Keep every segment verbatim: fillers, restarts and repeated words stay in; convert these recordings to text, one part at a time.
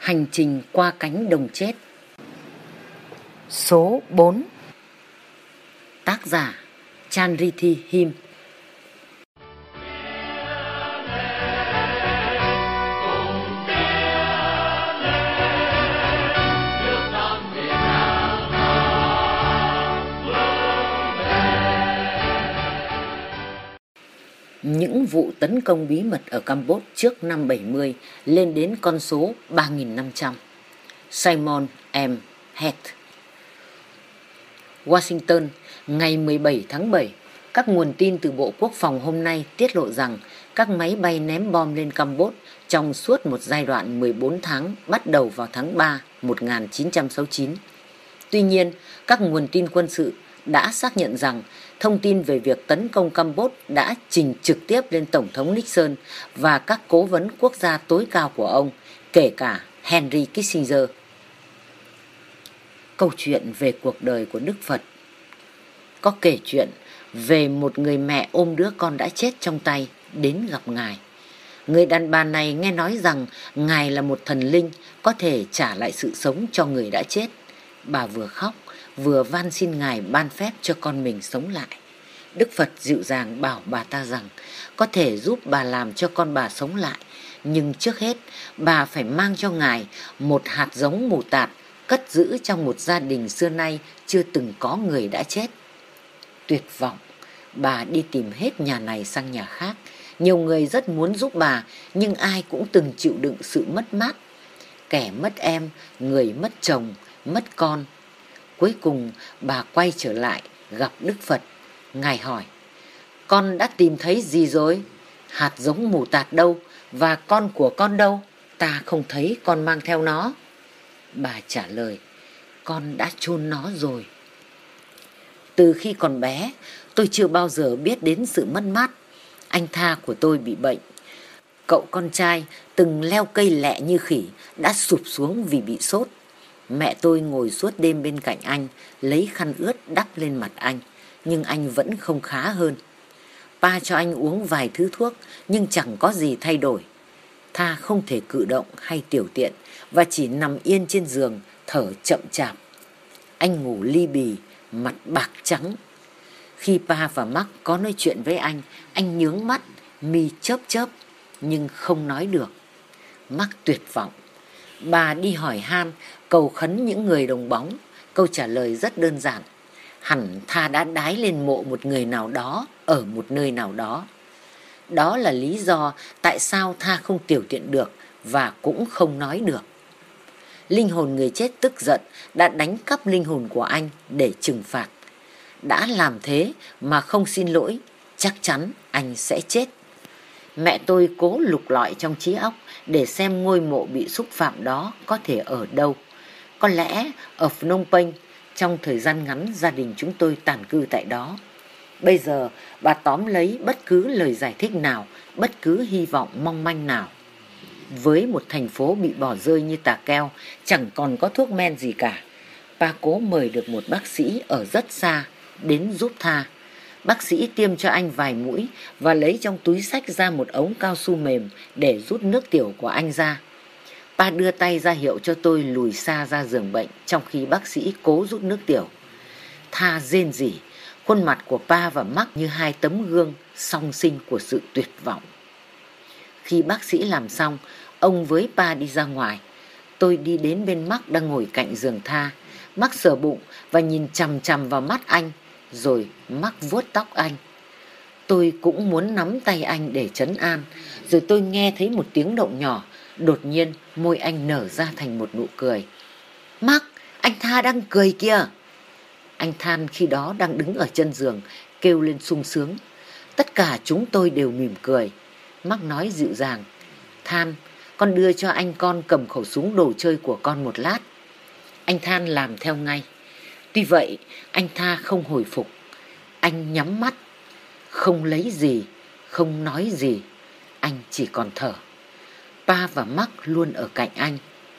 Hành trình qua cánh đồng chết. Số bốn. Tác giả Chanrithi Him. Những vụ tấn công bí mật ở Campuchia trước năm bảy mươi lên đến con số ba nghìn năm trăm. Simon M. Heath. Washington, ngày mười bảy tháng bảy, các nguồn tin từ Bộ Quốc phòng hôm nay tiết lộ rằng các máy bay ném bom lên Campuchia trong suốt một giai đoạn mười bốn tháng bắt đầu vào tháng ba một nghìn chín trăm sáu mươi chín. Tuy nhiên, các nguồn tin quân sự đã xác nhận rằng thông tin về việc tấn công Campuchia đã trình trực tiếp lên Tổng thống Nixon và các cố vấn quốc gia tối cao của ông, kể cả Henry Kissinger. Câu chuyện về cuộc đời của Đức Phật. Có kể chuyện về một người mẹ ôm đứa con đã chết trong tay đến gặp Ngài. Người đàn bà này nghe nói rằng Ngài là một thần linh có thể trả lại sự sống cho người đã chết. Bà vừa khóc vừa van xin Ngài ban phép cho con mình sống lại. Đức Phật dịu dàng bảo bà ta rằng có thể giúp bà làm cho con bà sống lại, nhưng trước hết bà phải mang cho Ngài một hạt giống mù tạt cất giữ trong một gia đình xưa nay chưa từng có người đã chết. Tuyệt vọng, bà đi tìm hết nhà này sang nhà khác. Nhiều người rất muốn giúp bà, nhưng ai cũng từng chịu đựng sự mất mát. Kẻ mất em, người mất chồng, mất con. Cuối cùng bà quay trở lại gặp Đức Phật. Ngài hỏi: con đã tìm thấy gì rồi? Hạt giống mù tạt đâu? Và con của con đâu? Ta không thấy con mang theo nó. Bà trả lời: con đã chôn nó rồi. Từ khi còn bé, tôi chưa bao giờ biết đến sự mất mát. Anh Tha của tôi bị bệnh. Cậu con trai từng leo cây lẹ như khỉ đã sụp xuống vì bị sốt. Mẹ tôi ngồi suốt đêm bên cạnh anh, lấy khăn ướt đắp lên mặt anh, nhưng anh vẫn không khá hơn. Pa cho anh uống vài thứ thuốc, nhưng chẳng có gì thay đổi. Tha không thể cử động hay tiểu tiện, và chỉ nằm yên trên giường, thở chậm chạp. Anh ngủ li bì, mặt bạc trắng. Khi Pa và Mark có nói chuyện với anh, anh nhướng mắt, mi chớp chớp, nhưng không nói được. Mark tuyệt vọng. Bà đi hỏi han, cầu khấn những người đồng bóng. Câu trả lời rất đơn giản: hẳn Tha đã đái lên mộ một người nào đó ở một nơi nào đó. Đó là lý do tại sao Tha không tiểu tiện được và cũng không nói được. Linh hồn người chết tức giận đã đánh cắp linh hồn của anh để trừng phạt. Đã làm thế mà không xin lỗi, chắc chắn anh sẽ chết. Mẹ tôi cố lục lọi trong trí óc để xem ngôi mộ bị xúc phạm đó có thể ở đâu. Có lẽ ở Phnom Penh, trong thời gian ngắn gia đình chúng tôi tản cư tại đó. Bây giờ bà tóm lấy bất cứ lời giải thích nào, bất cứ hy vọng mong manh nào. Với một thành phố bị bỏ rơi như Tà Keo, chẳng còn có thuốc men gì cả. Bà cố mời được một bác sĩ ở rất xa đến giúp Tha. Bác sĩ tiêm cho anh vài mũi và lấy trong túi xách ra một ống cao su mềm để rút nước tiểu của anh ra. Pa đưa tay ra hiệu cho tôi lùi xa ra giường bệnh trong khi bác sĩ cố rút nước tiểu. Tha rên rỉ, khuôn mặt của Pa và Mark như hai tấm gương song sinh của sự tuyệt vọng. Khi bác sĩ làm xong, ông với Pa đi ra ngoài. Tôi đi đến bên Mark đang ngồi cạnh giường Tha. Mark sờ bụng và nhìn chằm chằm vào mắt anh, rồi Mark vuốt tóc anh. Tôi cũng muốn nắm tay anh để trấn an, rồi tôi nghe thấy một tiếng động nhỏ. Đột nhiên môi anh nở ra thành một nụ cười. Mark, anh Tha đang cười kìa. Anh Than khi đó đang đứng ở chân giường, kêu lên sung sướng. Tất cả chúng tôi đều mỉm cười. Mark nói dịu dàng: Than, con đưa cho anh con cầm khẩu súng đồ chơi của con một lát. Anh Than làm theo ngay. Tuy vậy, anh Tha không hồi phục. Anh nhắm mắt, không lấy gì, không nói gì. Anh chỉ còn thở. Pa và Mark luôn ở cạnh anh.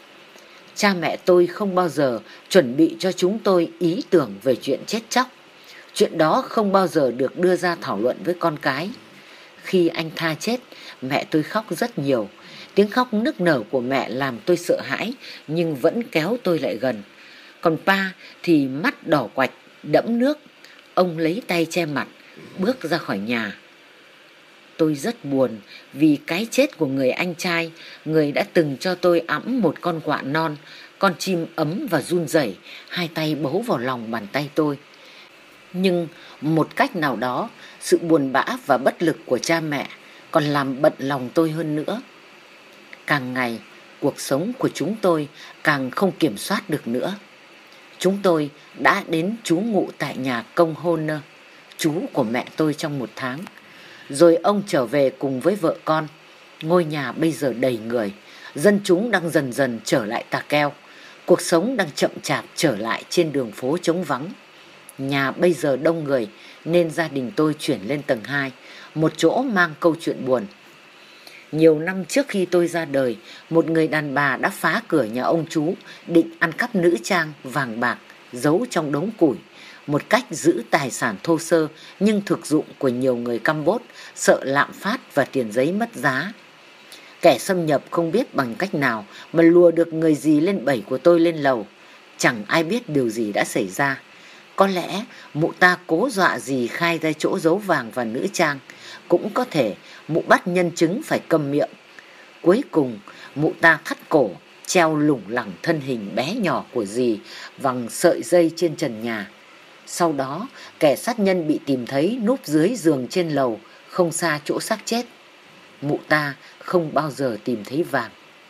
Cha mẹ tôi không bao giờ chuẩn bị cho chúng tôi ý tưởng về chuyện chết chóc. Chuyện đó không bao giờ được đưa ra thảo luận với con cái. Khi anh Tha chết, mẹ tôi khóc rất nhiều. Tiếng khóc nức nở của mẹ làm tôi sợ hãi nhưng vẫn kéo tôi lại gần. Còn Pa thì mắt đỏ quạch, đẫm nước. Ông lấy tay che mặt, bước ra khỏi nhà. Tôi rất buồn vì cái chết của người anh trai, người đã từng cho tôi ẵm một con quạ non. Con chim ấm và run rẩy, hai tay bấu vào lòng bàn tay tôi. Nhưng một cách nào đó, sự buồn bã và bất lực của cha mẹ còn làm bận lòng tôi hơn nữa. Càng ngày, cuộc sống của chúng tôi càng không kiểm soát được nữa. Chúng tôi đã đến trú ngụ tại nhà công Horner, chú của mẹ tôi trong một tháng. Rồi ông trở về cùng với vợ con. Ngôi nhà bây giờ đầy người, dân chúng đang dần dần trở lại tà keo. Cuộc sống đang chậm chạp trở lại trên đường phố trống vắng. Nhà bây giờ đông người nên gia đình tôi chuyển lên tầng hai, một chỗ mang câu chuyện buồn. Nhiều năm trước khi tôi ra đời, một người đàn bà đã phá cửa nhà ông chú, định ăn cắp nữ trang, vàng bạc, giấu trong đống củi. Một cách giữ tài sản thô sơ nhưng thực dụng của nhiều người Campuchia, sợ lạm phát và tiền giấy mất giá. Kẻ xâm nhập không biết bằng cách nào mà lùa được người dì lên bảy của tôi lên lầu. Chẳng ai biết điều gì đã xảy ra. Có lẽ mụ ta cố dọa dì khai ra chỗ giấu vàng và nữ trang. Cũng có thể mụ bắt nhân chứng phải câm miệng. Cuối cùng mụ ta thắt cổ, treo lủng lẳng thân hình bé nhỏ của dì bằng sợi dây trên trần nhà. Sau đó kẻ sát nhân bị tìm thấy núp dưới giường trên lầu, không xa chỗ xác chết. Mụ ta không bao giờ tìm thấy vàng.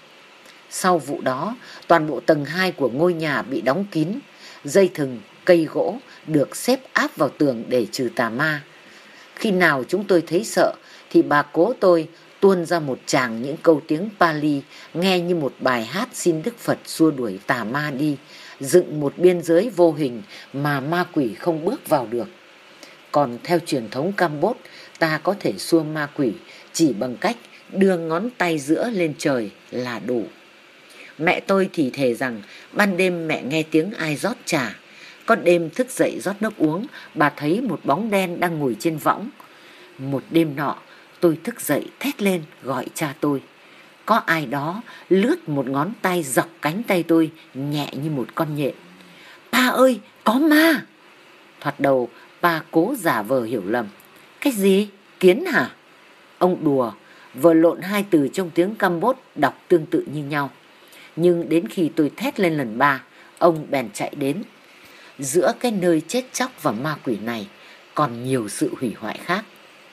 Sau vụ đó, toàn bộ tầng hai của ngôi nhà bị đóng kín. Dây thừng, cây gỗ được xếp áp vào tường để trừ tà ma. Khi nào chúng tôi thấy sợ thì bà cố tôi tuôn ra một tràng những câu tiếng Pali, nghe như một bài hát xin Đức Phật xua đuổi tà ma đi, dựng một biên giới vô hình mà ma quỷ không bước vào được. Còn theo truyền thống Campuchia, ta có thể xua ma quỷ chỉ bằng cách đưa ngón tay giữa lên trời là đủ. Mẹ tôi thì thề rằng ban đêm mẹ nghe tiếng ai rót trà. Có đêm thức dậy rót nước uống, bà thấy một bóng đen đang ngồi trên võng. Một đêm nọ, tôi thức dậy thét lên gọi cha tôi. Có ai đó lướt một ngón tay dọc cánh tay tôi, nhẹ như một con nhện. Pa ơi, có ma! Thoạt đầu, pa cố giả vờ hiểu lầm. Cái gì? Kiến hả? Ông đùa, vờ lộn hai từ trong tiếng Campuchia đọc tương tự như nhau. Nhưng đến khi tôi thét lên lần ba, ông bèn chạy đến. Giữa cái nơi chết chóc và ma quỷ này còn nhiều sự hủy hoại khác.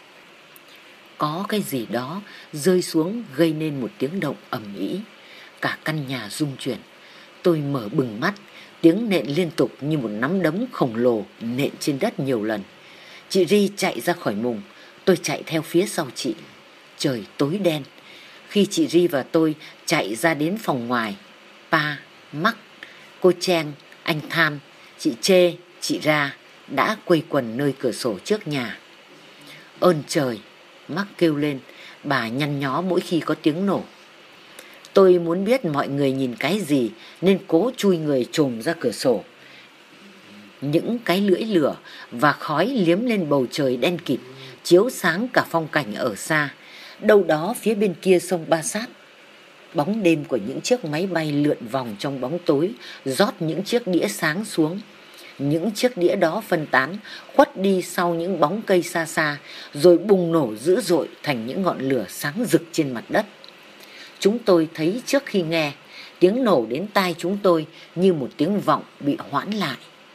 Có cái gì đó rơi xuống gây nên một tiếng động ầm ĩ. Cả căn nhà rung chuyển. Tôi mở bừng mắt, tiếng nện liên tục như một nắm đấm khổng lồ nện trên đất nhiều lần. Chị Ri chạy ra khỏi mùng, tôi chạy theo phía sau chị. Trời tối đen. Khi chị Ri và tôi chạy ra đến phòng ngoài, Pa, Mắc, cô Chen, anh Tham, chị Chê, chị Ra đã quây quần nơi cửa sổ trước nhà. Ơn trời! Mắc kêu lên, bà nhăn nhó mỗi khi có tiếng nổ. Tôi muốn biết mọi người nhìn cái gì nên cố chui người chồm ra cửa sổ. Những cái lưỡi lửa và khói liếm lên bầu trời đen kịt, chiếu sáng cả phong cảnh ở xa. Đâu đó phía bên kia sông Ba Sát, bóng đêm của những chiếc máy bay lượn vòng trong bóng tối, rót những chiếc đĩa sáng xuống. Những chiếc đĩa đó phân tán, khuất đi sau những bóng cây xa xa, rồi bùng nổ dữ dội thành những ngọn lửa sáng rực trên mặt đất. Chúng tôi thấy trước khi nghe, tiếng nổ đến tai chúng tôi như một tiếng vọng bị hoãn lại.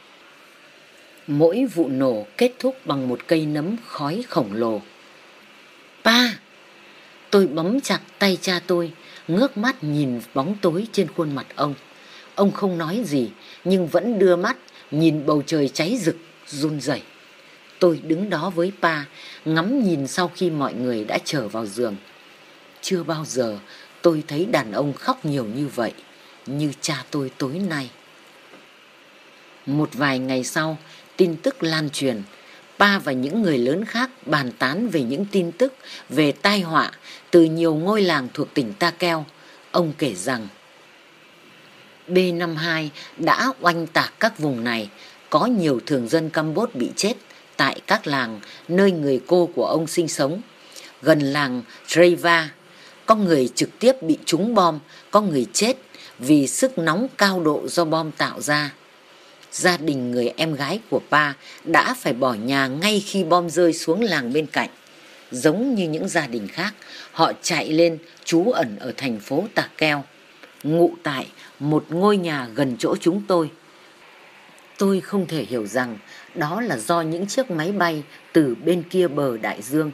Mỗi vụ nổ kết thúc bằng một cây nấm khói khổng lồ. Pa! Tôi bấm chặt tay cha tôi, ngước mắt nhìn bóng tối trên khuôn mặt ông. Ông không nói gì, nhưng vẫn đưa mắt nhìn bầu trời cháy rực, run rẩy. Tôi đứng đó với Pa, ngắm nhìn sau khi mọi người đã trở vào giường. Chưa bao giờ tôi thấy đàn ông khóc nhiều như vậy, như cha tôi tối nay. Một vài ngày sau, tin tức lan truyền. Pa và những người lớn khác bàn tán về những tin tức về tai họa từ nhiều ngôi làng thuộc tỉnh Ta Keo. Ông kể rằng B năm mươi hai đã oanh tạc các vùng này, có nhiều thường dân Campuchia bị chết tại các làng nơi người cô của ông sinh sống. Gần làng Treva, Có người trực tiếp bị trúng bom, có người chết vì sức nóng cao độ do bom tạo ra. Gia đình người em gái của Pa đã phải bỏ nhà ngay khi bom rơi xuống làng bên cạnh. Giống như những gia đình khác, họ chạy lên trú ẩn ở thành phố Tà Keo, ngụ tại một ngôi nhà gần chỗ chúng tôi. Tôi không thể hiểu rằng đó là do những chiếc máy bay từ bên kia bờ đại dương.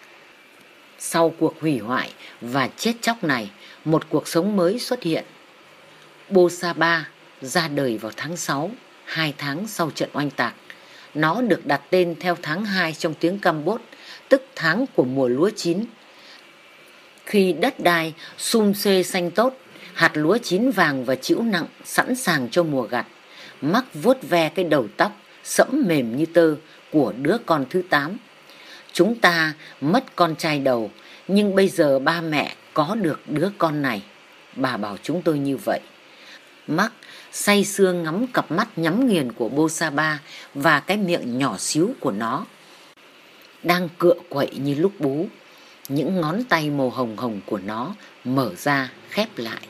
Sau cuộc hủy hoại và chết chóc này, một cuộc sống mới xuất hiện. Bô Sa Ba ra đời vào tháng sáu, hai tháng sau trận oanh tạc. Nó được đặt tên theo tháng hai trong tiếng Campuchia, tức tháng của mùa lúa chín. Khi đất đai sum xê xanh tốt, hạt lúa chín vàng và trĩu nặng sẵn sàng cho mùa gặt, Mark vuốt ve cái đầu tóc sẫm mềm như tơ của đứa con thứ tám. Chúng ta mất con trai đầu, nhưng bây giờ ba mẹ có được đứa con này. Bà bảo chúng tôi như vậy. Mark say sưa ngắm cặp mắt nhắm nghiền của Bô Sa Ba và cái miệng nhỏ xíu của nó, đang cựa quậy như lúc bú. Những ngón tay màu hồng hồng của nó mở ra khép lại.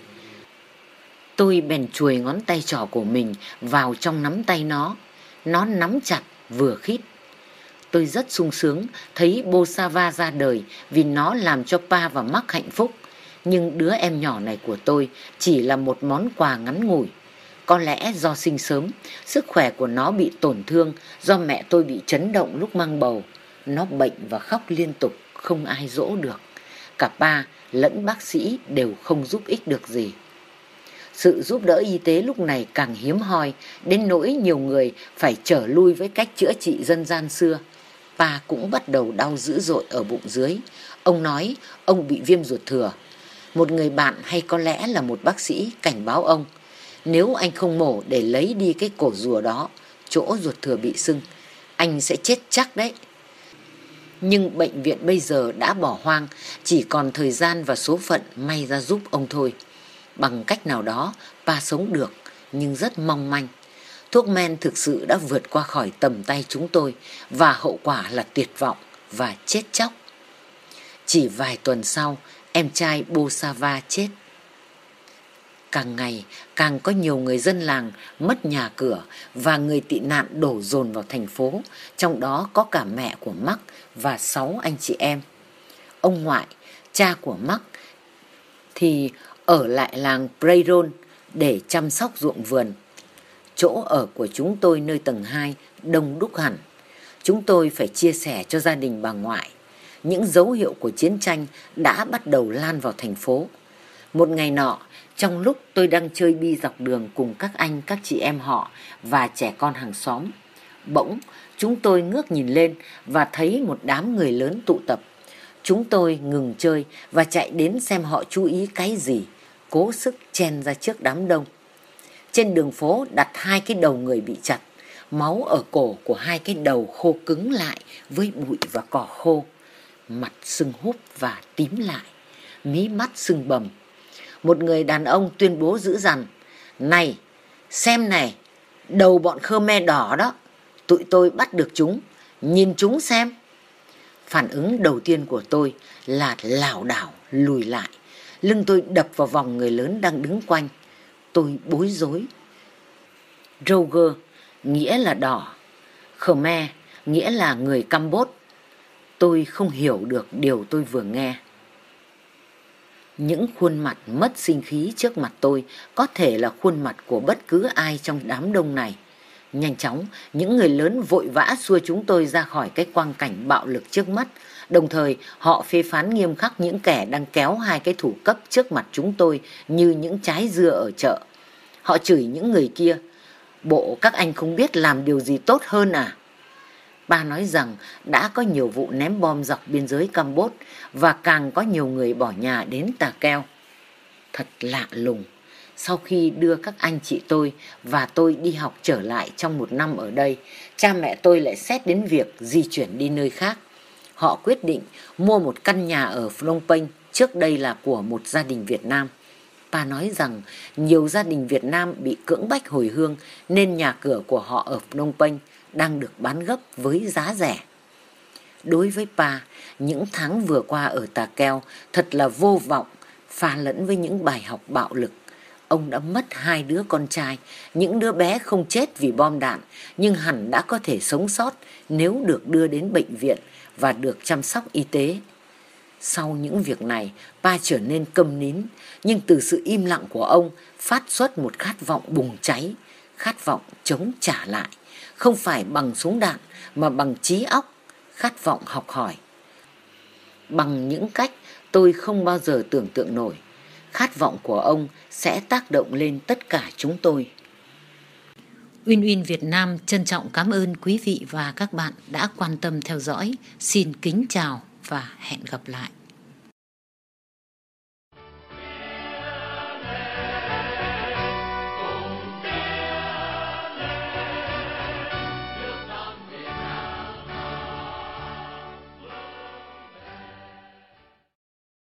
Tôi bèn chuồi ngón tay trỏ của mình vào trong nắm tay nó. Nó nắm chặt vừa khít. Tôi rất sung sướng thấy Bô Sa Va ra đời vì nó làm cho Pa và Mark hạnh phúc. Nhưng đứa em nhỏ này của tôi chỉ là một món quà ngắn ngủi. Có lẽ do sinh sớm, sức khỏe của nó bị tổn thương do mẹ tôi bị chấn động lúc mang bầu. Nó bệnh và khóc liên tục, không ai dỗ được. Cả Pa lẫn bác sĩ đều không giúp ích được gì. Sự giúp đỡ y tế lúc này càng hiếm hoi, đến nỗi nhiều người phải trở lui với cách chữa trị dân gian xưa. Pa cũng bắt đầu đau dữ dội ở bụng dưới. Ông nói ông bị viêm ruột thừa. Một người bạn hay có lẽ là một bác sĩ cảnh báo ông, nếu anh không mổ để lấy đi cái cổ rùa đó, chỗ ruột thừa bị sưng, anh sẽ chết chắc đấy. Nhưng bệnh viện bây giờ đã bỏ hoang, chỉ còn thời gian và số phận may ra giúp ông thôi. Bằng cách nào đó, Pa sống được, nhưng rất mong manh. Thuốc men thực sự đã vượt qua khỏi tầm tay chúng tôi, và hậu quả là tuyệt vọng và chết chóc. Chỉ vài tuần sau, em trai Bô Sa Va chết. Càng ngày càng có nhiều người dân làng mất nhà cửa và người tị nạn đổ dồn vào thành phố, trong đó có cả mẹ của Mark và sáu anh chị em. Ông ngoại, cha của Mark, thì ở lại làng Preyron để chăm sóc ruộng vườn. Chỗ ở của chúng tôi nơi tầng hai đông đúc hẳn. Chúng tôi phải chia sẻ cho gia đình bà ngoại. Những dấu hiệu của chiến tranh đã bắt đầu lan vào thành phố. Một ngày nọ, trong lúc tôi đang chơi bi dọc đường cùng các anh, các chị em họ và trẻ con hàng xóm, bỗng chúng tôi ngước nhìn lên và thấy một đám người lớn tụ tập. Chúng tôi ngừng chơi và chạy đến xem họ chú ý cái gì, cố sức chen ra trước đám đông. Trên đường phố đặt hai cái đầu người bị chặt, máu ở cổ của hai cái đầu khô cứng lại với bụi và cỏ khô, mặt sưng húp và tím lại, mí mắt sưng bầm. Một người đàn ông tuyên bố dữ dằn, này, xem này, đầu bọn Khmer đỏ đó, tụi tôi bắt được chúng, nhìn chúng xem. Phản ứng đầu tiên của tôi là lảo đảo lùi lại, lưng tôi đập vào vòng người lớn đang đứng quanh. Tôi bối rối. Roger nghĩa là đỏ, Khmer nghĩa là người Campuchia. Tôi không hiểu được điều tôi vừa nghe. Những khuôn mặt mất sinh khí trước mặt tôi có thể là khuôn mặt của bất cứ ai trong đám đông này. Nhanh chóng, những người lớn vội vã xua chúng tôi ra khỏi cái quang cảnh bạo lực trước mắt. Đồng thời, họ phê phán nghiêm khắc những kẻ đang kéo hai cái thủ cấp trước mặt chúng tôi như những trái dưa ở chợ. Họ chửi những người kia, bộ các anh không biết làm điều gì tốt hơn à? Ba nói rằng đã có nhiều vụ ném bom dọc biên giới Campuchia và càng có nhiều người bỏ nhà đến Tà Keo. Thật lạ lùng, sau khi đưa các anh chị tôi và tôi đi học trở lại trong một năm ở đây, cha mẹ tôi lại xét đến việc di chuyển đi nơi khác. Họ quyết định mua một căn nhà ở Phnom Penh, trước đây là của một gia đình Việt Nam. Pa nói rằng nhiều gia đình Việt Nam bị cưỡng bách hồi hương nên nhà cửa của họ ở Phnom Penh đang được bán gấp với giá rẻ. Đối với Pa, những tháng vừa qua ở Tà Keo thật là vô vọng, pha lẫn với những bài học bạo lực. Ông đã mất hai đứa con trai, những đứa bé không chết vì bom đạn, nhưng hẳn đã có thể sống sót nếu được đưa đến bệnh viện và được chăm sóc y tế. Sau những việc này, Pa trở nên câm nín, nhưng từ sự im lặng của ông phát xuất một khát vọng bùng cháy, khát vọng chống trả lại, không phải bằng súng đạn mà bằng trí óc, khát vọng học hỏi. Bằng những cách tôi không bao giờ tưởng tượng nổi, khát vọng của ông sẽ tác động lên tất cả chúng tôi. Uyên Uyên Việt Nam trân trọng cảm ơn quý vị và các bạn đã quan tâm theo dõi. Xin kính chào và hẹn gặp lại.